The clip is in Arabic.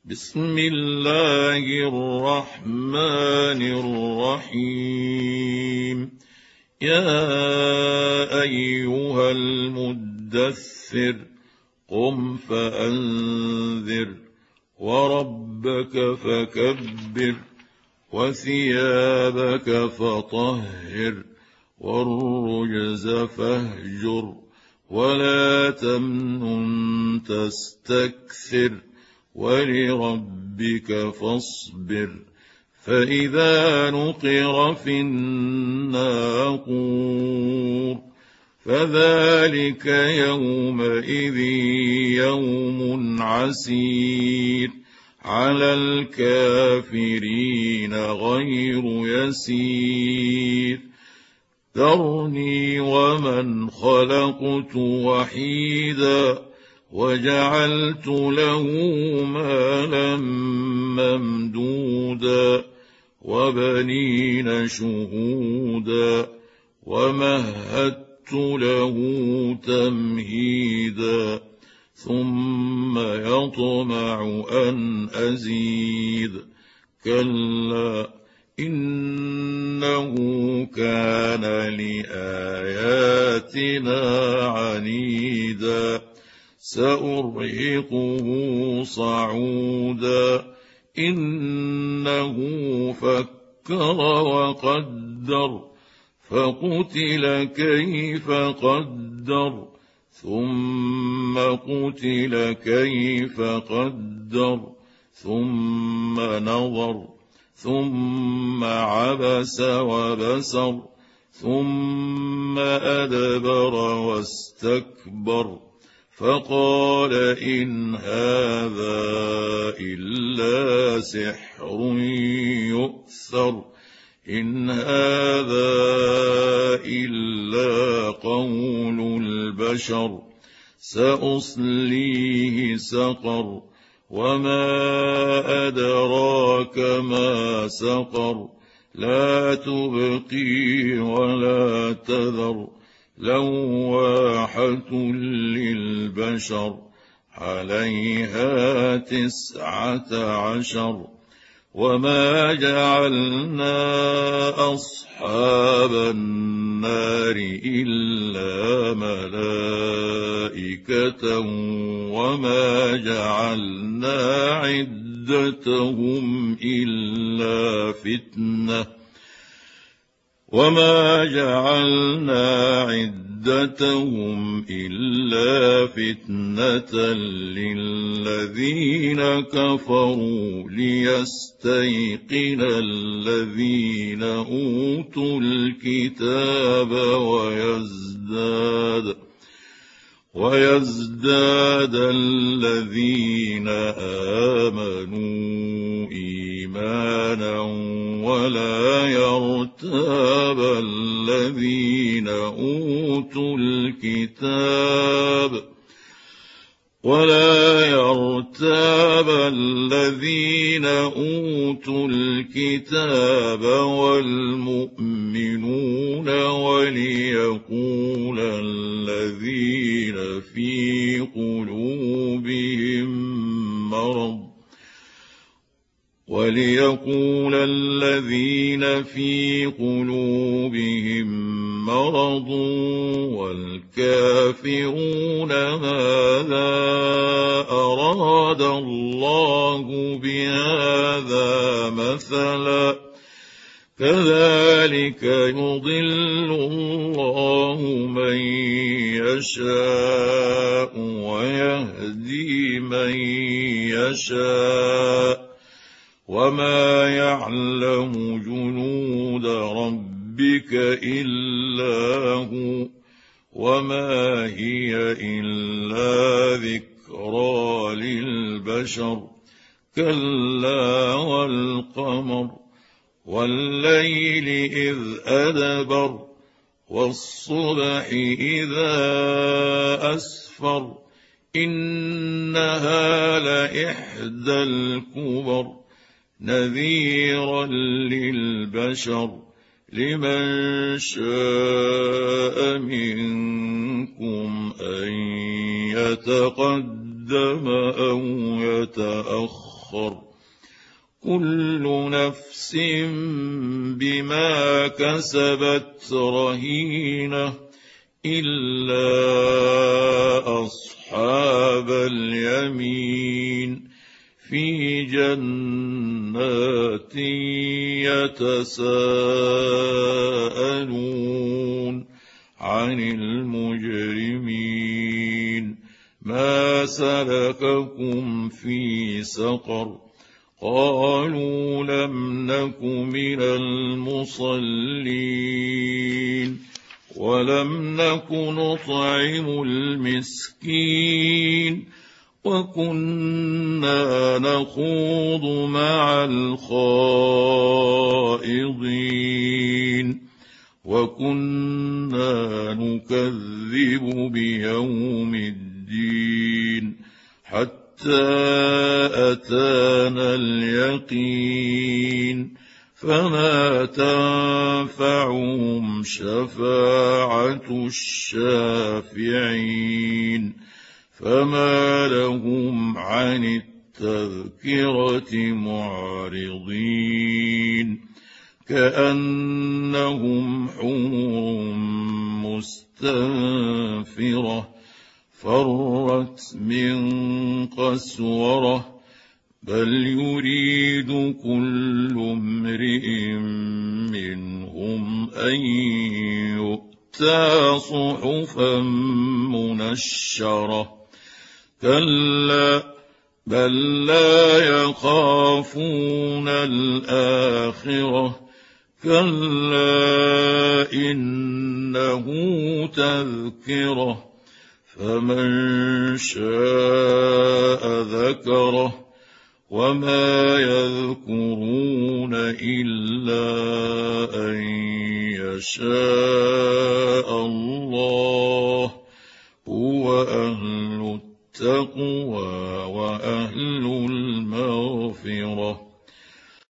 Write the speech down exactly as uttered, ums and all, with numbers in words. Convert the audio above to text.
بسم الله الرحمن الرحيم. يا أيها المدثر قم فأنذر وربك فكبر وثيابك فطهر والرجز فاهجر ولا تمنن تستكثر ولربك فاصبر فإذا نقر في الناقور فذلك يومئذ يوم عسير على الكافرين غير يسير ذرني ومن خلقت وحيدا وجعلت له مالا ممدودا وبنين شهودا ومهدت له تمهيدا ثم يطمع أن أزيد كلا إنه كان لآياتنا عنيدا سأرهقه صعودا إنه فكر وقدر فقتل كيف قدر ثم قتل كيف قدر ثم نظر ثم عبس وبسر ثم أدبر واستكبر فقال إن هذا إلا سحر يؤثر إن هذا إلا قول البشر سأصليه سقر وما أدراك ما سقر لا تبقي ولا تذر لواحة للبشر عليها تسعة عشر وما جعلنا أصحاب النار إلا ملائكة وما جعلنا عدتهم إلا فتنة وما جعلنا عدتهم إلا فتنة للذين كفروا ليستيقن الذين أوتوا الكتاب ويزداد ويزداد الذين آمنوا إيمانا ولا يرتاب الذين أوتوا الكتاب ولا يرتاب الذين أوتوا الكتاب والمؤمنون وليقول الذين في قلوبهم مرض وليقول الذين في قلوبهم مرض والكافرون ماذا أراد الله بهذا مثلا كذلك يضل الله من يشاء ويهدي من يشاء وما يعلم جنود ربك إلا هو وما هي إلا ذكرى للبشر كلا والقمر والليل إذ أدبر والصبح إذا أسفر إنها لإحدى الكبر نذيرا للبشر لمن شاء منكم أن يتقدم أو يتأخر يؤخر كل نفس بما كسبت رهينة إلا أصحاب اليمين في جنات يتساءلون عن المجرمين ما سلككم في سقر قالوا لم نك من المصلين ولم نك نطعم المسكين وكنا نخوض مع الخائضين وكنا نكذب بيوم الدين حتى أتانا اليقين فما تنفعهم شفاعة الشافعين فما لهم عن التذكرة معرضين كأنهم حمر مستنفرة فرت من قسورة بل يريد كل امرئ منهم أن يؤتى صحفا منشرة كلا بل لا يخافون الآخرة كلا إنه تذكرة فمن شاء ذكره وما يذكرون إلا أن يشاء الله هو أهل التقوى وأهل المغفرة